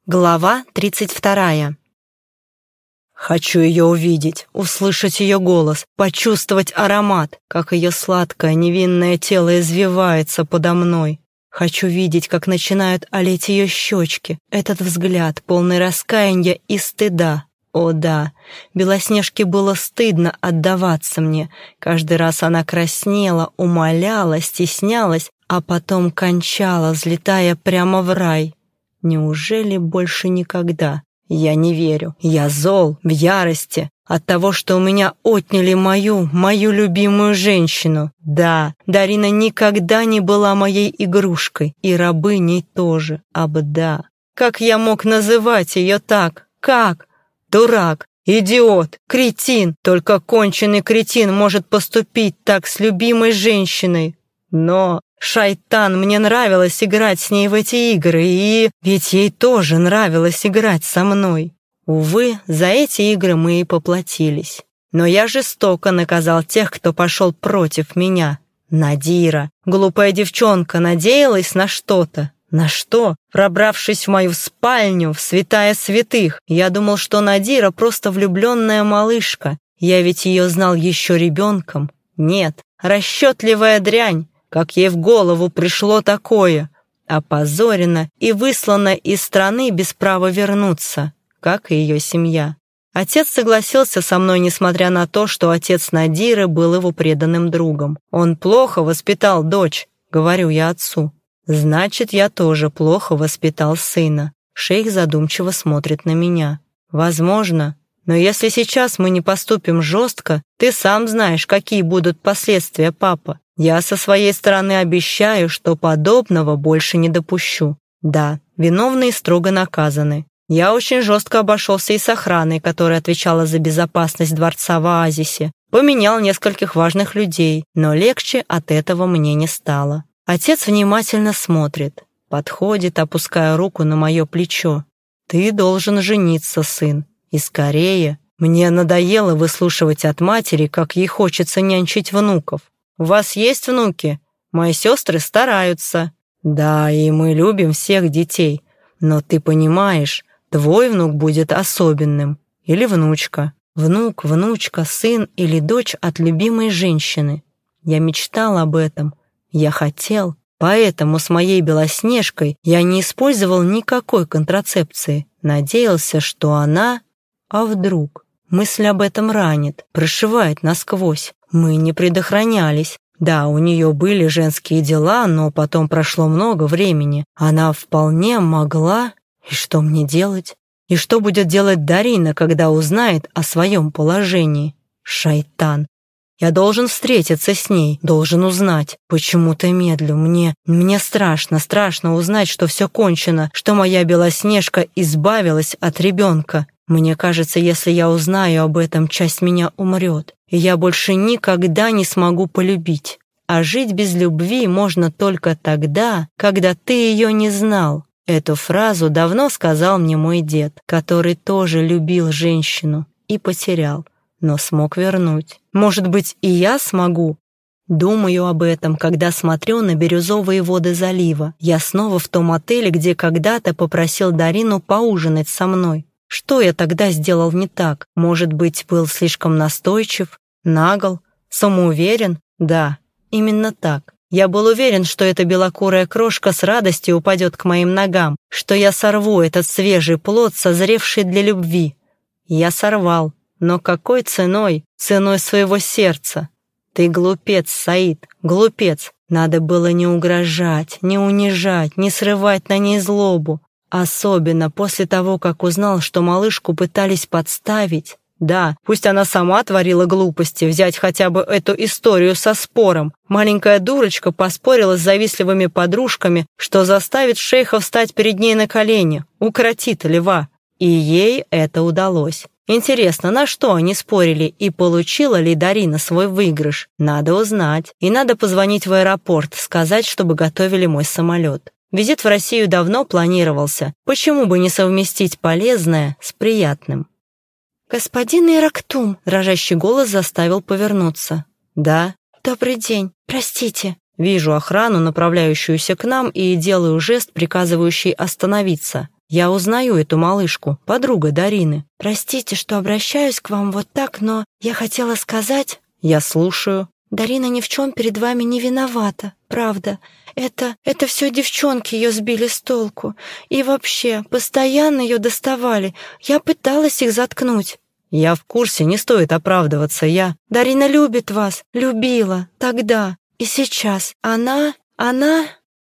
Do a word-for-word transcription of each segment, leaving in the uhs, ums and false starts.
Глава тридцать вторая. Хочу ее увидеть, услышать ее голос, почувствовать аромат, как ее сладкое невинное тело извивается подо мной. Хочу видеть, как начинают олеть ее щечки, этот взгляд, полный раскаяния и стыда. О да, Белоснежке было стыдно отдаваться мне. Каждый раз она краснела, умоляла, стеснялась, а потом кончала, взлетая прямо в рай. Неужели больше никогда? Я не верю. Я зол, в ярости от того, что у меня отняли мою, мою любимую женщину. Да, Дарина никогда не была моей игрушкой, и рабыней тоже. Абда. Как я мог называть ее так? Как? Дурак, идиот, кретин. Только конченый кретин может поступить так с любимой женщиной. Но... Шайтан, мне нравилось играть с ней в эти игры, и ведь ей тоже нравилось играть со мной. Увы, за эти игры мы и поплатились. Но я жестоко наказал тех, кто пошел против меня. Надира, глупая девчонка, надеялась на что-то. На что? Пробравшись в мою спальню, в святая святых, я думал, что Надира просто влюбленная малышка. Я ведь ее знал еще ребенком. Нет, расчетливая дрянь. Как ей в голову пришло такое? Опозорена и выслана из страны без права вернуться, как и ее семья. Отец согласился со мной, несмотря на то, что отец Надиры был его преданным другом. Он плохо воспитал дочь, говорю я отцу. Значит, я тоже плохо воспитал сына. Шейх задумчиво смотрит на меня. Возможно, но если сейчас мы не поступим жестко, ты сам знаешь, какие будут последствия, папа. Я со своей стороны обещаю, что подобного больше не допущу. Да, виновные строго наказаны. Я очень жестко обошелся и с охраной, которая отвечала за безопасность дворца в оазисе. Поменял нескольких важных людей, но легче от этого мне не стало. Отец внимательно смотрит, подходит, опуская руку на мое плечо. «Ты должен жениться, сын, и скорее. Мне надоело выслушивать от матери, как ей хочется нянчить внуков. У вас есть внуки? Мои сестры стараются. Да, и мы любим всех детей. Но ты понимаешь, твой внук будет особенным. Или внучка. Внук, внучка, сын или дочь от любимой женщины. Я мечтал об этом. Я хотел. Поэтому с моей Белоснежкой я не использовал никакой контрацепции. Надеялся, что она... А вдруг? Мысль об этом ранит, прошивает насквозь. Мы не предохранялись. Да, у нее были женские дела, но потом прошло много времени. Она вполне могла... И что мне делать? И что будет делать Дарина, когда узнает о своем положении? Шайтан. Я должен встретиться с ней, должен узнать. Почему-то медлю. Мне... Мне страшно, страшно узнать, что все кончено, что моя Белоснежка избавилась от ребенка. Мне кажется, если я узнаю об этом, часть меня умрет, и я больше никогда не смогу полюбить. А жить без любви можно только тогда, когда ты ее не знал. Эту фразу давно сказал мне мой дед, который тоже любил женщину и потерял, но смог вернуть. Может быть, и я смогу? Думаю об этом, когда смотрю на бирюзовые воды залива. Я снова в том отеле, где когда-то попросил Дарину поужинать со мной. Что я тогда сделал не так? Может быть, был слишком настойчив, нагл, самоуверен? Да, именно так. Я был уверен, что эта белокурая крошка с радостью упадет к моим ногам, что я сорву этот свежий плод, созревший для любви. Я сорвал, но какой ценой? Ценой своего сердца. Ты глупец, Саид, глупец. Надо было не угрожать, не унижать, не срывать на ней злобу. Особенно после того, как узнал, что малышку пытались подставить. Да, пусть она сама творила глупости, взять хотя бы эту историю со спором. Маленькая дурочка поспорила с завистливыми подружками, что заставит шейха встать перед ней на колени, укротит льва. И ей это удалось. Интересно, на что они спорили и получила ли Дарина свой выигрыш? Надо узнать. И надо позвонить в аэропорт, сказать, чтобы готовили мой самолет. Визит в Россию давно планировался. Почему бы не совместить полезное с приятным? «Господин Ирактум», — дрожащий голос заставил повернуться. «Да». «Добрый день. Простите». Вижу охрану, направляющуюся к нам, и делаю жест, приказывающий остановиться. Я узнаю эту малышку, подруга Дарины. Простите, что обращаюсь к вам вот так, но я хотела сказать... Я слушаю. Дарина ни в чем перед вами не виновата, правда. Это... это все девчонки ее сбили с толку. И вообще, постоянно ее доставали. Я пыталась их заткнуть. Я в курсе, не стоит оправдываться, я... Дарина любит вас, любила, тогда. И сейчас. Она... она...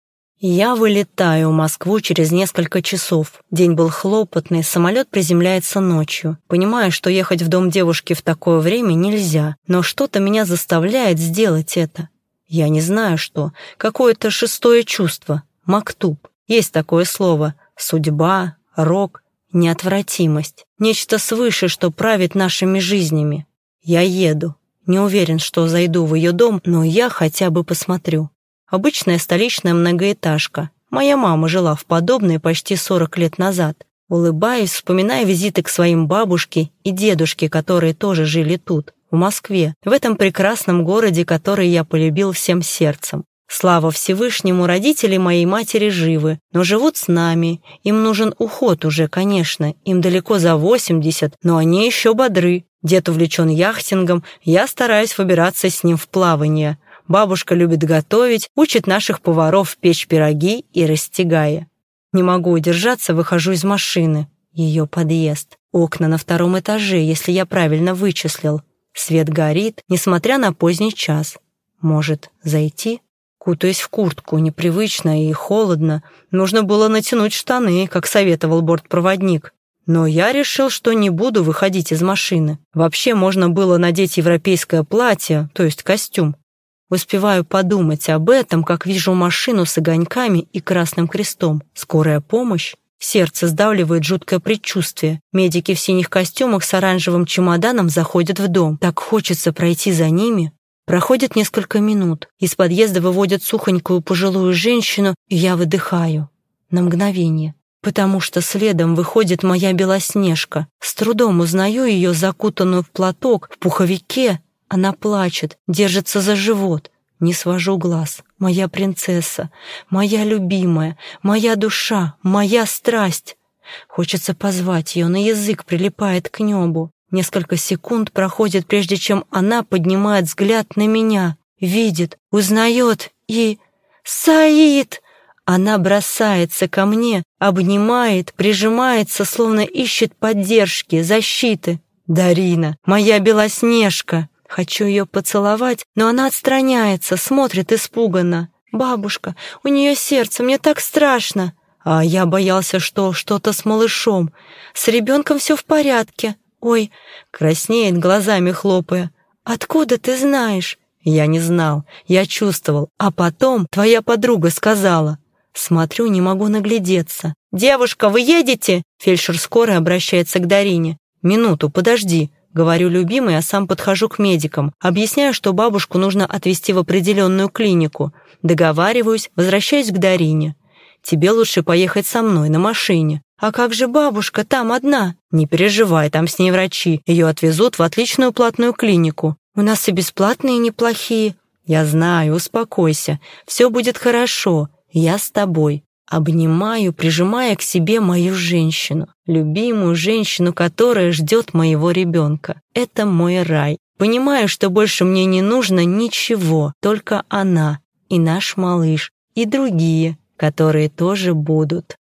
Я вылетаю в Москву через несколько часов. День был хлопотный, самолет приземляется ночью. Понимаю, что ехать в дом девушки в такое время нельзя, но что-то меня заставляет сделать это. Я не знаю что, какое-то шестое чувство, мактуб. Есть такое слово, судьба, рок, неотвратимость. Нечто свыше, что правит нашими жизнями. Я еду. Не уверен, что зайду в ее дом, но я хотя бы посмотрю. Обычная столичная многоэтажка. Моя мама жила в подобной почти сорок лет назад. Улыбаюсь, вспоминая визиты к своим бабушке и дедушке, которые тоже жили тут, в Москве, в этом прекрасном городе, который я полюбил всем сердцем. Слава Всевышнему, родители моей матери живы, но живут с нами. Им нужен уход уже, конечно, им далеко за восемьдесят, но они еще бодры. Дед увлечен яхтингом, я стараюсь выбираться с ним в плавание. Бабушка любит готовить, учит наших поваров печь пироги и растягая. Не могу удержаться, выхожу из машины. Ее подъезд. Окна на втором этаже, если я правильно вычислил. Свет горит, несмотря на поздний час. Может, зайти? Кутаюсь в куртку, непривычно и холодно. Нужно было натянуть штаны, как советовал бортпроводник. Но я решил, что не буду выходить из машины. Вообще можно было надеть европейское платье, то есть костюм. Успеваю подумать об этом, как вижу машину с огоньками и красным крестом. Скорая помощь? Сердце сдавливает жуткое предчувствие. Медики в синих костюмах с оранжевым чемоданом заходят в дом. Так хочется пройти за ними. Проходит несколько минут. Из подъезда выводят сухонькую пожилую женщину, и я выдыхаю. На мгновение. Потому что следом выходит моя Белоснежка. С трудом узнаю ее, закутанную в платок, в пуховике. Она плачет, держится за живот. Не свожу глаз. Моя принцесса, моя любимая, моя душа, моя страсть. Хочется позвать ее, на язык прилипает к небу. Несколько секунд проходит, прежде чем она поднимает взгляд на меня. Видит, узнает и... «Саид!» Она бросается ко мне, обнимает, прижимается, словно ищет поддержки, защиты. «Дарина, моя Белоснежка!» Хочу ее поцеловать, но она отстраняется, смотрит испуганно. «Бабушка, у нее сердце, мне так страшно!» А я боялся, что что-то с малышом. С ребенком все в порядке. «Ой!» — краснеет, глазами хлопая. «Откуда ты знаешь?» Я не знал, я чувствовал. А потом твоя подруга сказала. Смотрю, не могу наглядеться. «Девушка, вы едете?» Фельдшер скорой обращается к Дарине. «Минуту, подожди». Говорю любимой, а сам подхожу к медикам. Объясняю, что бабушку нужно отвезти в определенную клинику. Договариваюсь, возвращаюсь к Дарине. «Тебе лучше поехать со мной на машине». «А как же бабушка, там одна?» «Не переживай, там с ней врачи. Ее отвезут в отличную платную клинику». «У нас и бесплатные неплохие». «Я знаю, успокойся. Все будет хорошо. Я с тобой». Обнимаю, прижимая к себе мою женщину, любимую женщину, которая ждет моего ребенка. Это мой рай. Понимаю, что больше мне не нужно ничего, только она и наш малыш, и другие, которые тоже будут.